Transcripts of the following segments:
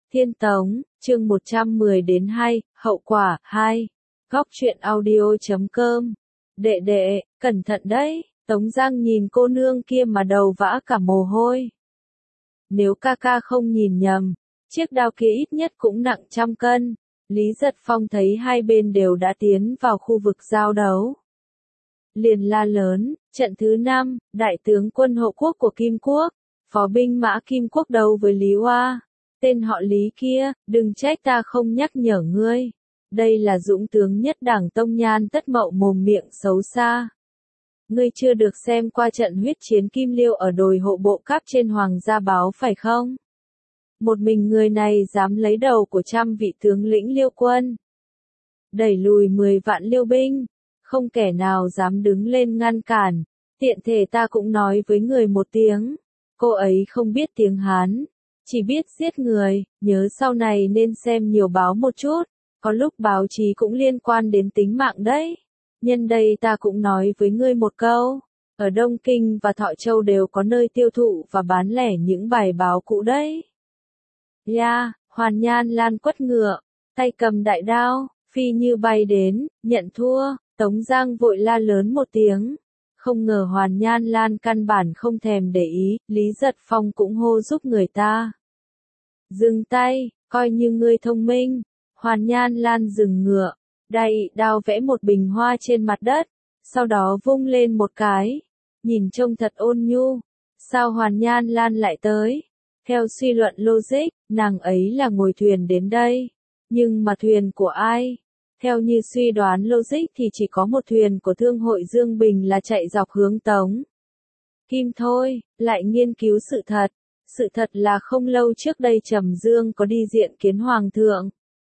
Thiên Tống, chương 110-2, hậu quả, 2. Góc truyện audio.com. Đệ đệ, cẩn thận đấy, Tống Giang nhìn cô nương kia mà đầu vã cả mồ hôi. Nếu ca ca không nhìn nhầm, chiếc đao kia ít nhất cũng nặng 100 cân. Lý Giật Phong thấy hai bên đều đã tiến vào khu vực giao đấu. Liền la lớn, trận thứ 5, đại tướng quân hộ quốc của Kim Quốc, phó binh mã Kim Quốc đấu với Lý Oa. Tên họ Lý kia, đừng trách ta không nhắc nhở ngươi. Đây là dũng tướng nhất Đảng Tông Nhan Tất Mậu mồm miệng xấu xa. Ngươi chưa được xem qua trận huyết chiến Kim Liêu ở đồi hộ bộ cáp trên Hoàng Gia Báo phải không? Một mình người này dám lấy đầu của 100 vị tướng lĩnh Liêu quân. Đẩy lùi 10 vạn Liêu binh, không kẻ nào dám đứng lên ngăn cản. Tiện thể ta cũng nói với người một tiếng. Cô ấy không biết tiếng Hán, chỉ biết giết người, nhớ sau này nên xem nhiều báo một chút, có lúc báo chí cũng liên quan đến tính mạng đấy. Nhân đây ta cũng nói với ngươi một câu, ở Đông Kinh và Thọ Châu đều có nơi tiêu thụ và bán lẻ những bài báo cũ đấy. Hoàn Nhan Lan quất ngựa, tay cầm đại đao, phi như bay đến, nhận thua, Tống Giang vội la lớn một tiếng. Không ngờ Hoàn Nhan Lan căn bản không thèm để ý, Lý Giật Phong cũng hô giúp người ta. Dừng tay, coi như ngươi thông minh. Hoàn Nhan Lan dừng ngựa, đẩy đao vẽ một bình hoa trên mặt đất, sau đó vung lên một cái, nhìn trông thật ôn nhu. Sao Hoàn Nhan Lan lại tới? Theo suy luận logic, nàng ấy là ngồi thuyền đến đây. Nhưng mà thuyền của ai? Theo như suy đoán logic thì chỉ có một thuyền của Thương hội Dương Bình là chạy dọc hướng Tống Kim thôi, lại nghiên cứu sự thật. Sự thật là không lâu trước đây Trầm Dương có đi diện kiến Hoàng thượng.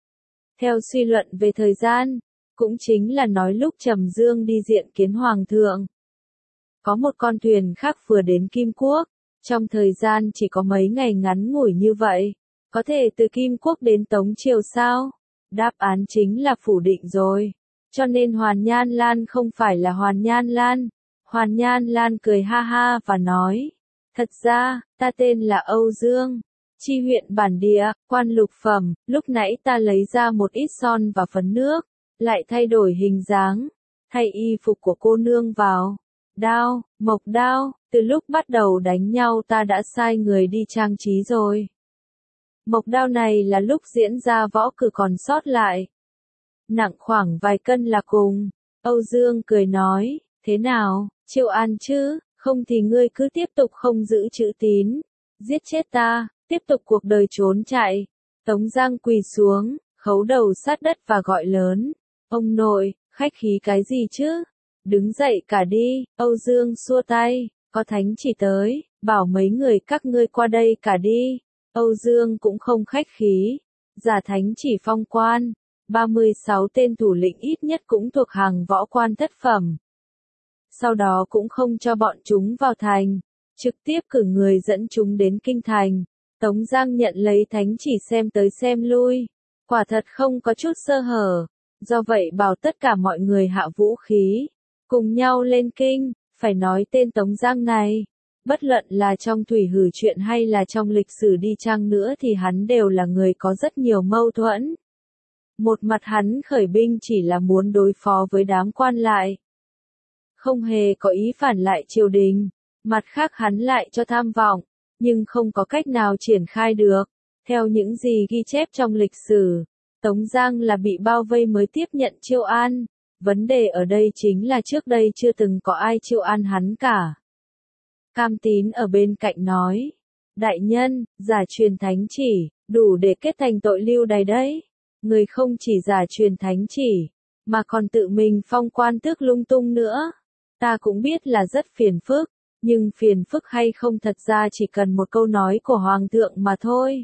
Theo suy luận về thời gian, cũng chính là nói lúc Trầm Dương đi diện kiến Hoàng thượng. Có một con thuyền khác vừa đến Kim Quốc, trong thời gian chỉ có mấy ngày ngắn ngủi như vậy, có thể từ Kim Quốc đến Tống Triều sao? Đáp án chính là phủ định rồi. Cho nên Hoàn Nhan Lan không phải là Hoàn Nhan Lan. Hoàn Nhan Lan cười ha ha và nói, thật ra, ta tên là Âu Dương, chi huyện bản địa, quan lục phẩm, lúc nãy ta lấy ra một ít son và phấn nước, lại thay đổi hình dáng, thay y phục của cô nương vào. Đao, mộc đao, từ lúc bắt đầu đánh nhau ta đã sai người đi trang trí rồi. Mộc đao này là lúc diễn ra võ cử còn sót lại. Nặng khoảng vài cân là cùng. Âu Dương cười nói, thế nào, chịu ăn chứ, không thì ngươi cứ tiếp tục không giữ chữ tín. Giết chết ta, tiếp tục cuộc đời trốn chạy. Tống Giang quỳ xuống, khấu đầu sát đất và gọi lớn. Ông nội, khách khí cái gì chứ? Đứng dậy cả đi, Âu Dương xua tay, có thánh chỉ tới, bảo mấy người các ngươi qua đây cả đi. Âu Dương cũng không khách khí, giả thánh chỉ phong quan, 36 tên thủ lĩnh ít nhất cũng thuộc hàng võ quan thất phẩm. Sau đó cũng không cho bọn chúng vào thành, trực tiếp cử người dẫn chúng đến kinh thành. Tống Giang nhận lấy thánh chỉ xem tới xem lui, quả thật không có chút sơ hở, do vậy bảo tất cả mọi người hạ vũ khí, cùng nhau lên kinh. Phải nói tên Tống Giang này, bất luận là trong thủy hử chuyện hay là trong lịch sử đi chăng nữa thì hắn đều là người có rất nhiều mâu thuẫn. Một mặt hắn khởi binh chỉ là muốn đối phó với đám quan lại, không hề có ý phản lại triều đình, mặt khác hắn lại cho tham vọng, nhưng không có cách nào triển khai được. Theo những gì ghi chép trong lịch sử, Tống Giang là bị bao vây mới tiếp nhận chiêu an. Vấn đề ở đây chính là trước đây chưa từng có ai chiêu an hắn cả. Cam Tín ở bên cạnh nói, đại nhân, giả truyền thánh chỉ, đủ để kết thành tội lưu đày đấy. Người không chỉ giả truyền thánh chỉ, mà còn tự mình phong quan tước lung tung nữa. Ta cũng biết là rất phiền phức, nhưng phiền phức hay không thật ra chỉ cần một câu nói của Hoàng thượng mà thôi.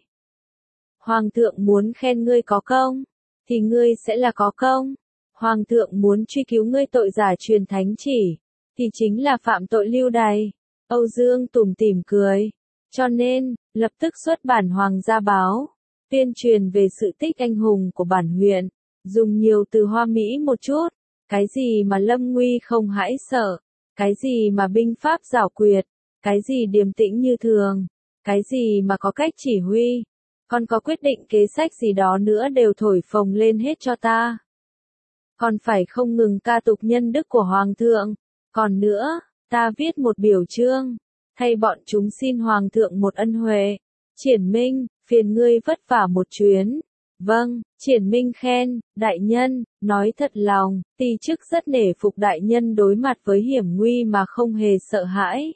Hoàng thượng muốn khen ngươi có công, thì ngươi sẽ là có công. Hoàng thượng muốn truy cứu ngươi tội giả truyền thánh chỉ, thì chính là phạm tội lưu đày. Âu Dương tủm tỉm cười. Cho nên, lập tức xuất bản Hoàng Gia Báo, tuyên truyền về sự tích anh hùng của bản huyện, dùng nhiều từ hoa mỹ một chút. Cái gì mà lâm nguy không hãi sợ, cái gì mà binh pháp giảo quyệt, cái gì điềm tĩnh như thường, cái gì mà có cách chỉ huy. Còn có quyết định kế sách gì đó nữa đều thổi phồng lên hết cho ta. Còn phải không ngừng ca tụng nhân đức của Hoàng thượng. Còn nữa, ta viết một biểu chương, thay bọn chúng xin Hoàng thượng một ân huệ. Triển Minh, phiền ngươi vất vả một chuyến. Vâng, Triển Minh khen, đại nhân, nói thật lòng, ti chức rất nể phục đại nhân đối mặt với hiểm nguy mà không hề sợ hãi.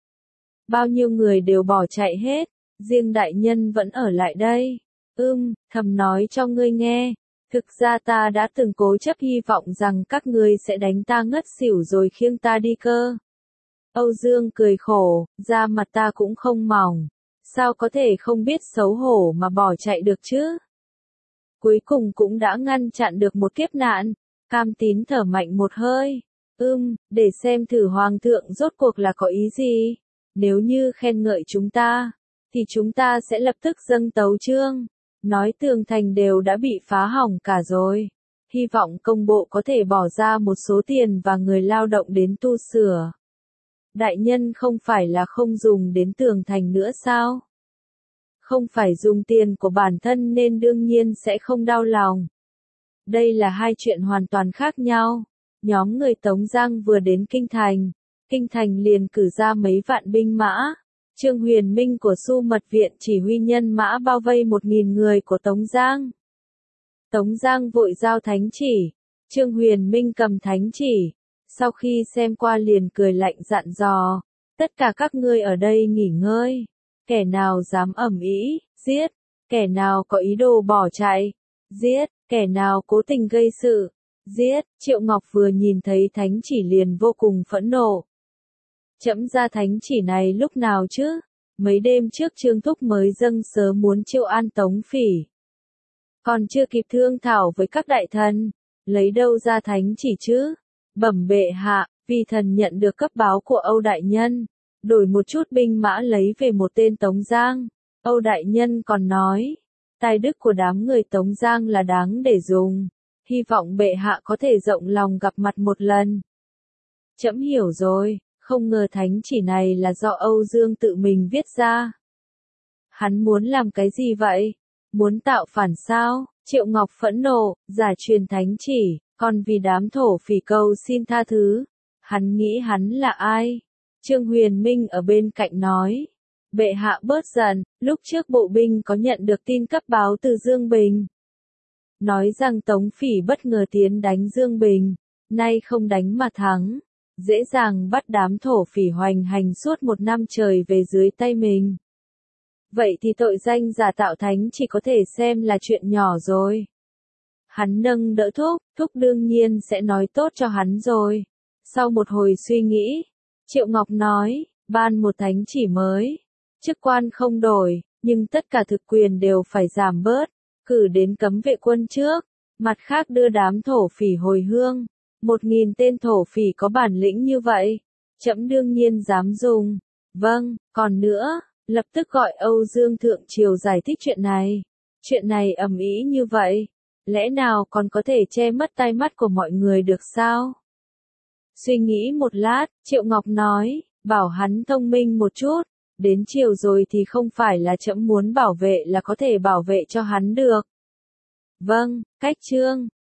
Bao nhiêu người đều bỏ chạy hết, riêng đại nhân vẫn ở lại đây. Thầm nói cho ngươi nghe. Thực ra ta đã từng cố chấp hy vọng rằng các ngươi sẽ đánh ta ngất xỉu rồi khiêng ta đi cơ. Âu Dương cười khổ, da mặt ta cũng không mỏng. Sao có thể không biết xấu hổ mà bỏ chạy được chứ? Cuối cùng cũng đã ngăn chặn được một kiếp nạn. Cam Tín thở mạnh một hơi. Để xem thử Hoàng thượng rốt cuộc là có ý gì. Nếu như khen ngợi chúng ta, thì chúng ta sẽ lập tức dâng tấu chương. Nói tường thành đều đã bị phá hỏng cả rồi. Hy vọng công bộ có thể bỏ ra một số tiền và người lao động đến tu sửa. Đại nhân không phải là không dùng đến tường thành nữa sao? Không phải dùng tiền của bản thân nên đương nhiên sẽ không đau lòng. Đây là hai chuyện hoàn toàn khác nhau. Nhóm người Tống Giang vừa đến Kinh thành liền cử ra mấy vạn binh mã. Trương Huyền Minh của Xu Mật Viện chỉ huy nhân mã bao vây 1.000 người của Tống Giang. Tống Giang vội giao thánh chỉ. Trương Huyền Minh cầm thánh chỉ. Sau khi xem qua liền cười lạnh dặn dò. Tất cả các ngươi ở đây nghỉ ngơi. Kẻ nào dám ầm ĩ, giết. Kẻ nào có ý đồ bỏ chạy, giết. Kẻ nào cố tình gây sự, giết. Triệu Ngọc vừa nhìn thấy thánh chỉ liền vô cùng phẫn nộ. Trẫm ra thánh chỉ này lúc nào chứ? Mấy đêm trước Trương Thúc mới dâng sớ muốn triệu an Tống Phỉ. Còn chưa kịp thương thảo với các đại thần, lấy đâu ra thánh chỉ chứ? Bẩm bệ hạ, vì thần nhận được cấp báo của Âu đại nhân, đổi một chút binh mã lấy về một tên Tống Giang. Âu đại nhân còn nói, tài đức của đám người Tống Giang là đáng để dùng. Hy vọng bệ hạ có thể rộng lòng gặp mặt một lần. Trẫm hiểu rồi. Không ngờ thánh chỉ này là do Âu Dương tự mình viết ra. Hắn muốn làm cái gì vậy? Muốn tạo phản sao? Triệu Ngọc phẫn nộ, giả truyền thánh chỉ, còn vì đám thổ phỉ cầu xin tha thứ. Hắn nghĩ hắn là ai? Trương Huyền Minh ở bên cạnh nói. Bệ hạ bớt giận, lúc trước bộ binh có nhận được tin cấp báo từ Dương Bình. Nói rằng Tống Phỉ bất ngờ tiến đánh Dương Bình, nay không đánh mà thắng. Dễ dàng bắt đám thổ phỉ hoành hành suốt 1 năm trời về dưới tay mình. Vậy thì tội danh giả tạo thánh chỉ có thể xem là chuyện nhỏ rồi. Hắn nâng đỡ Thúc đương nhiên sẽ nói tốt cho hắn rồi. Sau một hồi suy nghĩ, Triệu Ngọc nói, ban một thánh chỉ mới. Chức quan không đổi, nhưng tất cả thực quyền đều phải giảm bớt, cử đến cấm vệ quân trước. Mặt khác đưa đám thổ phỉ hồi hương. 1.000 tên thổ phỉ có bản lĩnh như vậy, trẫm đương nhiên dám dùng. Vâng, còn nữa, lập tức gọi Âu Dương Thượng Triều giải thích chuyện này. Chuyện này ầm ĩ như vậy, lẽ nào còn có thể che mất tai mắt của mọi người được sao? Suy nghĩ một lát, Triệu Ngọc nói, bảo hắn thông minh một chút, đến chiều rồi thì không phải là trẫm muốn bảo vệ là có thể bảo vệ cho hắn được. Vâng, cách chương.